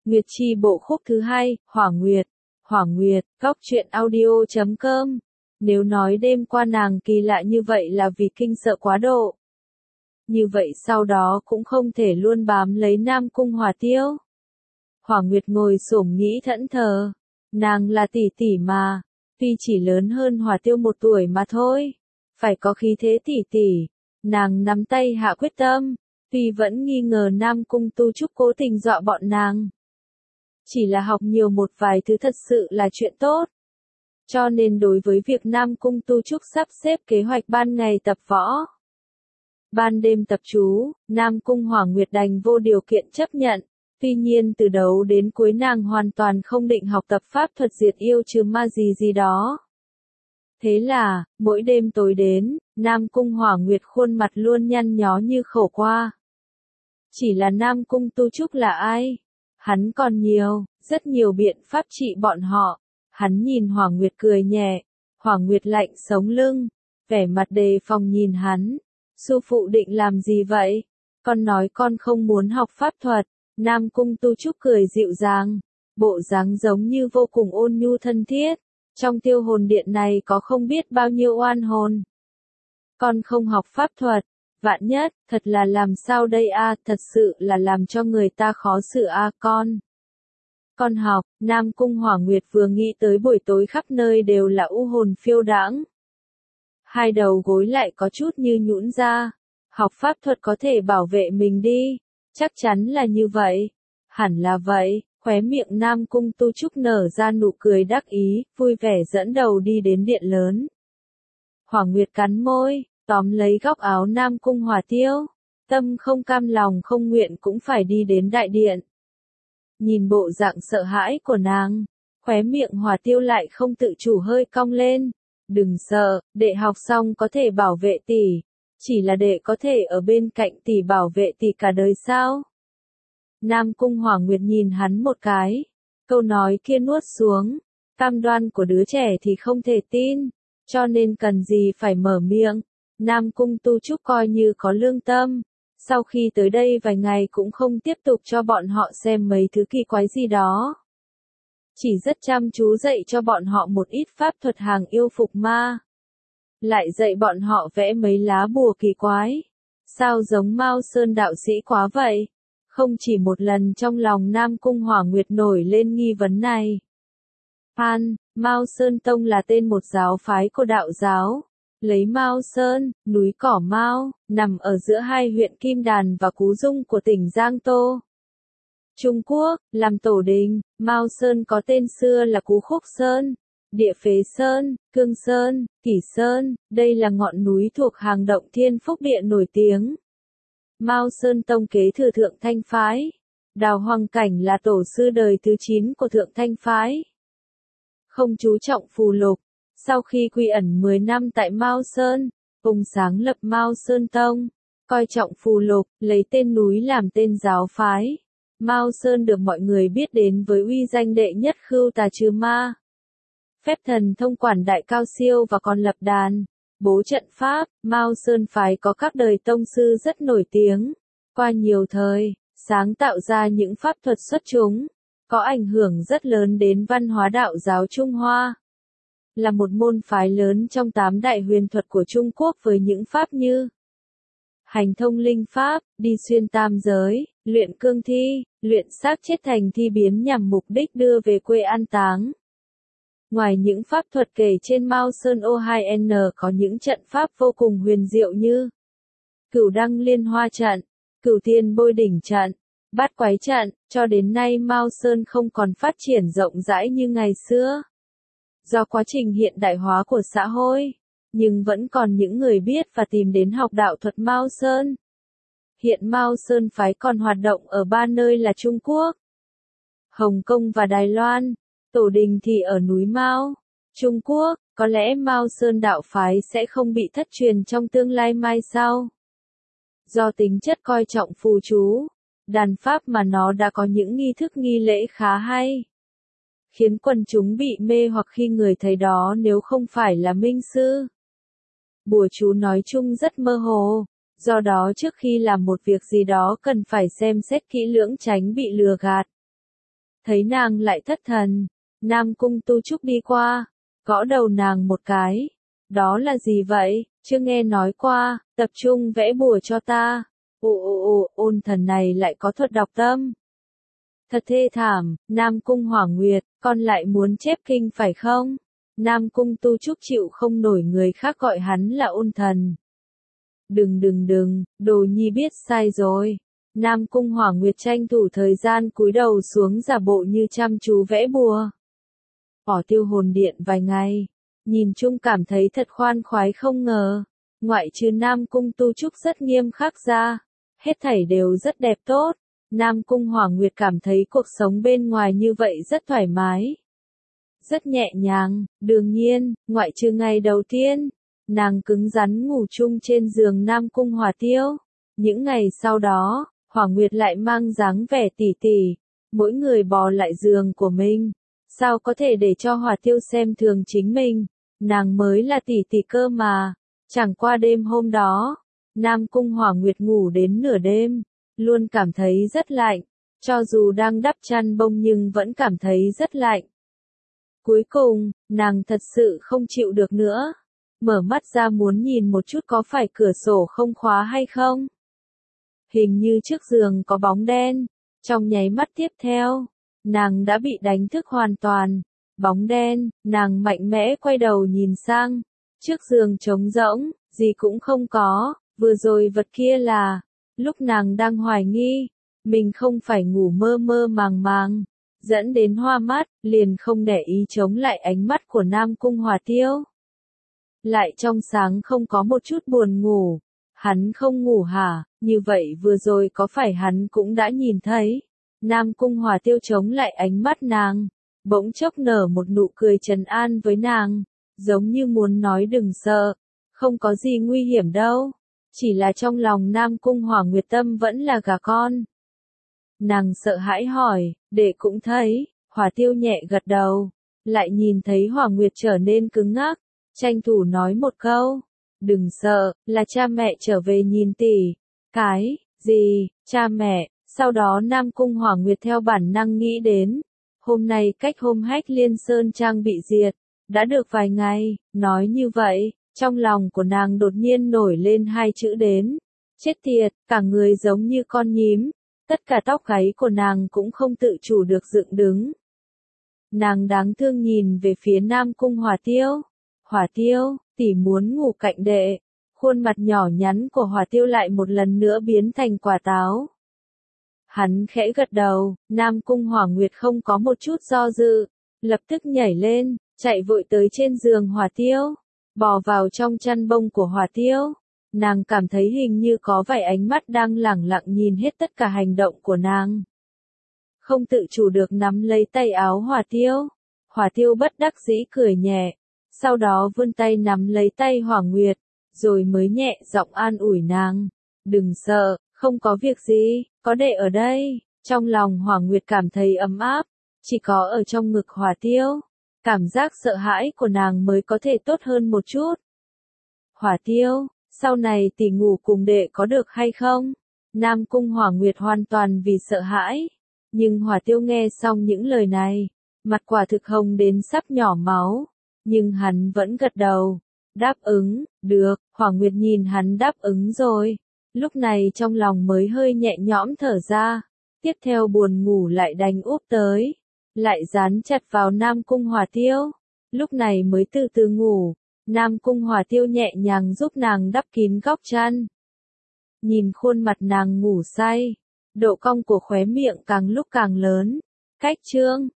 Nguyệt Chi bộ khúc thứ hai, Hỏa Nguyệt, góc truyện audio.com. Nếu nói đêm qua nàng kỳ lạ như vậy là vì kinh sợ quá độ. Như vậy sau đó cũng không thể luôn bám lấy Nam Cung Hỏa Tiêu. Hỏa Nguyệt ngồi xổm nghĩ thẫn thờ. Nàng là tỷ tỷ mà, tuy chỉ lớn hơn Hỏa Tiêu 1 tuổi mà thôi. Phải có khí thế tỷ tỷ. Nàng nắm tay hạ quyết tâm, tuy vẫn nghi ngờ Nam Cung Tu Trúc cố tình dọa bọn nàng. Chỉ là học nhiều một vài thứ thật sự là chuyện tốt. Cho nên đối với việc Nam Cung Tu Trúc sắp xếp kế hoạch ban ngày tập võ, ban đêm tập chú, Nam Cung Hỏa Nguyệt đành vô điều kiện chấp nhận. Tuy nhiên từ đầu đến cuối nàng hoàn toàn không định học tập pháp thuật diệt yêu trừ ma gì đó. Thế là, mỗi đêm tối đến, Nam Cung Hỏa Nguyệt khuôn mặt luôn nhăn nhó như khổ qua. Chỉ là Nam Cung Tu Trúc là ai? Hắn còn rất nhiều biện pháp trị bọn họ. Hắn nhìn Hỏa Nguyệt cười nhẹ. Hỏa Nguyệt lạnh sống lưng, vẻ mặt đề phòng nhìn hắn. Sư phụ định làm gì vậy? Con nói con không muốn học pháp thuật. Nam Cung Tu Trúc cười dịu dàng, bộ dáng giống như vô cùng ôn nhu thân thiết. Trong Tiêu Hồn Điện này có không biết bao nhiêu oan hồn. Con không học pháp thuật, vạn nhất, thật là làm sao đây a, thật sự là làm cho người ta khó xử a con. Con học, Nam Cung Hỏa Nguyệt vừa nghĩ tới buổi tối khắp nơi đều là u hồn phiêu đãng. Hai đầu gối lại có chút như nhũn ra. Học pháp thuật có thể bảo vệ mình đi. Chắc chắn là như vậy. Hẳn là vậy. Khóe miệng Nam Cung Tu Trúc nở ra nụ cười đắc ý, vui vẻ dẫn đầu đi đến điện lớn. Hỏa Nguyệt cắn môi, tóm lấy góc áo Nam Cung Hỏa Tiêu. Tâm không cam lòng không nguyện cũng phải đi đến đại điện. Nhìn bộ dạng sợ hãi của nàng, khóe miệng Hỏa Tiêu lại không tự chủ hơi cong lên. Đừng sợ, đệ học xong có thể bảo vệ tỷ. Chỉ là đệ có thể ở bên cạnh tỷ bảo vệ tỷ cả đời sao? Nam Cung Hỏa Nguyệt nhìn hắn một cái. Câu nói kia nuốt xuống. Cam đoan của đứa trẻ thì không thể tin. Cho nên cần gì phải mở miệng. Nam Cung Tu Trúc coi như có lương tâm. Sau khi tới đây vài ngày cũng không tiếp tục cho bọn họ xem mấy thứ kỳ quái gì đó. Chỉ rất chăm chú dạy cho bọn họ một ít pháp thuật hàng yêu phục ma. Lại dạy bọn họ vẽ mấy lá bùa kỳ quái. Sao giống Mao Sơn đạo sĩ quá vậy? Không chỉ một lần trong lòng Nam Cung Hỏa Nguyệt nổi lên nghi vấn này. Mao Sơn Tông là tên một giáo phái của đạo giáo. Lấy Mao Sơn, núi Cỏ Mao, nằm ở giữa hai huyện Kim Đàn và Cú Dung của tỉnh Giang Tô, Trung Quốc, làm tổ đình. Mao Sơn có tên xưa là Cú Khúc Sơn, Địa Phế Sơn, Cương Sơn, Kỷ Sơn, đây là ngọn núi thuộc hàng động Thiên Phúc Địa nổi tiếng. Mao Sơn Tông kế thừa Thượng Thanh Phái. Đào Hoàng Cảnh là tổ sư đời thứ 9 của Thượng Thanh Phái. Không chú trọng phù lục. Sau khi quy ẩn 10 năm tại Mao Sơn, ông sáng lập Mao Sơn Tông, coi trọng phù lục, lấy tên núi làm tên giáo phái. Mao Sơn được mọi người biết đến với uy danh đệ nhất khưu tà trừ ma. Phép thần thông quản đại cao siêu và còn lập đàn, bố trận pháp. Mao Sơn phái có các đời tông sư rất nổi tiếng. Qua nhiều thời, sáng tạo ra những pháp thuật xuất chúng, có ảnh hưởng rất lớn đến văn hóa đạo giáo Trung Hoa. Là một môn phái lớn trong 8 đại huyền thuật của Trung Quốc với những pháp như hành thông linh pháp, đi xuyên tam giới, luyện cương thi, luyện xác chết thành thi biến nhằm mục đích đưa về quê an táng. Ngoài những pháp thuật kể trên, Mao Sơn O2N có những trận pháp vô cùng huyền diệu như Cửu Đăng Liên Hoa Trận, Cửu Thiên Bôi Đỉnh Trận, Bát Quái Trận. Cho đến nay Mao Sơn không còn phát triển rộng rãi như ngày xưa. Do quá trình hiện đại hóa của xã hội, nhưng vẫn còn những người biết và tìm đến học đạo thuật Mao Sơn. Hiện Mao Sơn phái còn hoạt động ở 3 nơi là Trung Quốc, Hồng Kông và Đài Loan. Tổ đình thì ở núi Mao, Trung Quốc. Có lẽ Mao Sơn đạo phái sẽ không bị thất truyền trong tương lai mai sau. Do tính chất coi trọng phù chú, đàn pháp mà nó đã có những nghi thức nghi lễ khá hay, khiến quần chúng bị mê hoặc khi người thấy đó nếu không phải là minh sư. Bùa chú nói chung rất mơ hồ, do đó trước khi làm một việc gì đó cần phải xem xét kỹ lưỡng tránh bị lừa gạt. Thấy nàng lại thất thần, Nam Cung Tu Trúc đi qua, gõ đầu nàng một cái. Đó là gì vậy, chưa nghe nói qua, tập trung vẽ bùa cho ta. Ôn thần này lại có thuật đọc tâm. Thật thê thảm, Nam Cung Hỏa Nguyệt, con lại muốn chép kinh phải không? Nam Cung Tu Trúc chịu không nổi người khác gọi hắn là ôn thần. Đừng, đồ nhi biết sai rồi. Nam Cung Hỏa Nguyệt tranh thủ thời gian cúi đầu xuống giả bộ như chăm chú vẽ bùa. Bỏ Tiêu Hồn Điện vài ngày, nhìn chung cảm thấy thật khoan khoái không ngờ. Ngoại trừ Nam Cung Tu Trúc rất nghiêm khắc ra, hết thảy đều rất đẹp tốt. Nam Cung Hỏa Nguyệt cảm thấy cuộc sống bên ngoài như vậy rất thoải mái. Rất nhẹ nhàng, đương nhiên, ngoại trừ ngày đầu tiên, nàng cứng rắn ngủ chung trên giường Nam Cung Hỏa Tiêu. Những ngày sau đó, Hỏa Nguyệt lại mang dáng vẻ tỉ tỉ, mỗi người bò lại giường của mình. Sao có thể để cho Hỏa Tiêu xem thường chính mình, nàng mới là tỉ tỉ cơ mà. Chẳng qua đêm hôm đó, Nam Cung Hỏa Nguyệt ngủ đến nửa đêm, luôn cảm thấy rất lạnh, cho dù đang đắp chăn bông nhưng vẫn cảm thấy rất lạnh. Cuối cùng, nàng thật sự không chịu được nữa, mở mắt ra muốn nhìn một chút có phải cửa sổ không khóa hay không. Hình như trước giường có bóng đen, trong nháy mắt tiếp theo, nàng đã bị đánh thức hoàn toàn. Bóng đen, nàng mạnh mẽ quay đầu nhìn sang, trước giường trống rỗng, gì cũng không có, vừa rồi vật kia là, lúc nàng đang hoài nghi, mình không phải ngủ mơ mơ màng màng, dẫn đến hoa mắt, liền không để ý chống lại ánh mắt của Nam Cung Hỏa Tiêu. Lại trong sáng không có một chút buồn ngủ, hắn không ngủ hả, như vậy vừa rồi có phải hắn cũng đã nhìn thấy. Nam Cung Hỏa Tiêu chống lại ánh mắt nàng, bỗng chốc nở một nụ cười trấn an với nàng, giống như muốn nói đừng sợ, không có gì nguy hiểm đâu, chỉ là trong lòng Nam Cung Hỏa Nguyệt tâm vẫn là gà con. Nàng sợ hãi hỏi, đệ cũng thấy, Hỏa Tiêu nhẹ gật đầu, lại nhìn thấy Hỏa Nguyệt trở nên cứng ngắc, tranh thủ nói một câu, đừng sợ, là cha mẹ trở về nhìn tỷ. Cái, gì, cha mẹ? Sau đó Nam Cung Hỏa Nguyệt theo bản năng nghĩ đến, hôm nay cách hôm Hách Liên Sơn Trang bị diệt, đã được vài ngày, nói như vậy, trong lòng của nàng đột nhiên nổi lên hai chữ đến, chết tiệt, cả người giống như con nhím, tất cả tóc gáy của nàng cũng không tự chủ được dựng đứng. Nàng đáng thương nhìn về phía Nam Cung Hỏa Tiêu, tỷ muốn ngủ cạnh đệ, khuôn mặt nhỏ nhắn của Hỏa Tiêu lại một lần nữa biến thành quả táo. Hắn khẽ gật đầu, Nam Cung Hỏa Nguyệt không có một chút do dự, lập tức nhảy lên, chạy vội tới trên giường Hỏa Tiêu, bò vào trong chăn bông của Hỏa Tiêu. Nàng cảm thấy hình như có vài ánh mắt đang lẳng lặng nhìn hết tất cả hành động của nàng. Không tự chủ được nắm lấy tay áo Hỏa Tiêu bất đắc dĩ cười nhẹ, sau đó vươn tay nắm lấy tay Hỏa Nguyệt, rồi mới nhẹ giọng an ủi nàng, đừng sợ, không có việc gì, có đệ ở đây. Trong lòng Hỏa Nguyệt cảm thấy ấm áp, chỉ có ở trong ngực Hỏa Tiêu, cảm giác sợ hãi của nàng mới có thể tốt hơn một chút. Hỏa Tiêu, sau này tỷ ngủ cùng đệ có được hay không? Nam Cung Hỏa Nguyệt hoàn toàn vì sợ hãi, nhưng Hỏa Tiêu nghe xong những lời này, mặt quả thực hồng đến sắp nhỏ máu, nhưng hắn vẫn gật đầu, đáp ứng, được. Hỏa Nguyệt nhìn hắn đáp ứng rồi, lúc này trong lòng mới hơi nhẹ nhõm thở ra, tiếp theo buồn ngủ lại đánh úp tới, lại dán chặt vào Nam Cung Hỏa Tiêu, lúc này mới từ từ ngủ. Nam Cung Hỏa Tiêu nhẹ nhàng giúp nàng đắp kín góc chăn. Nhìn khuôn mặt nàng ngủ say, độ cong của khóe miệng càng lúc càng lớn. Cách chương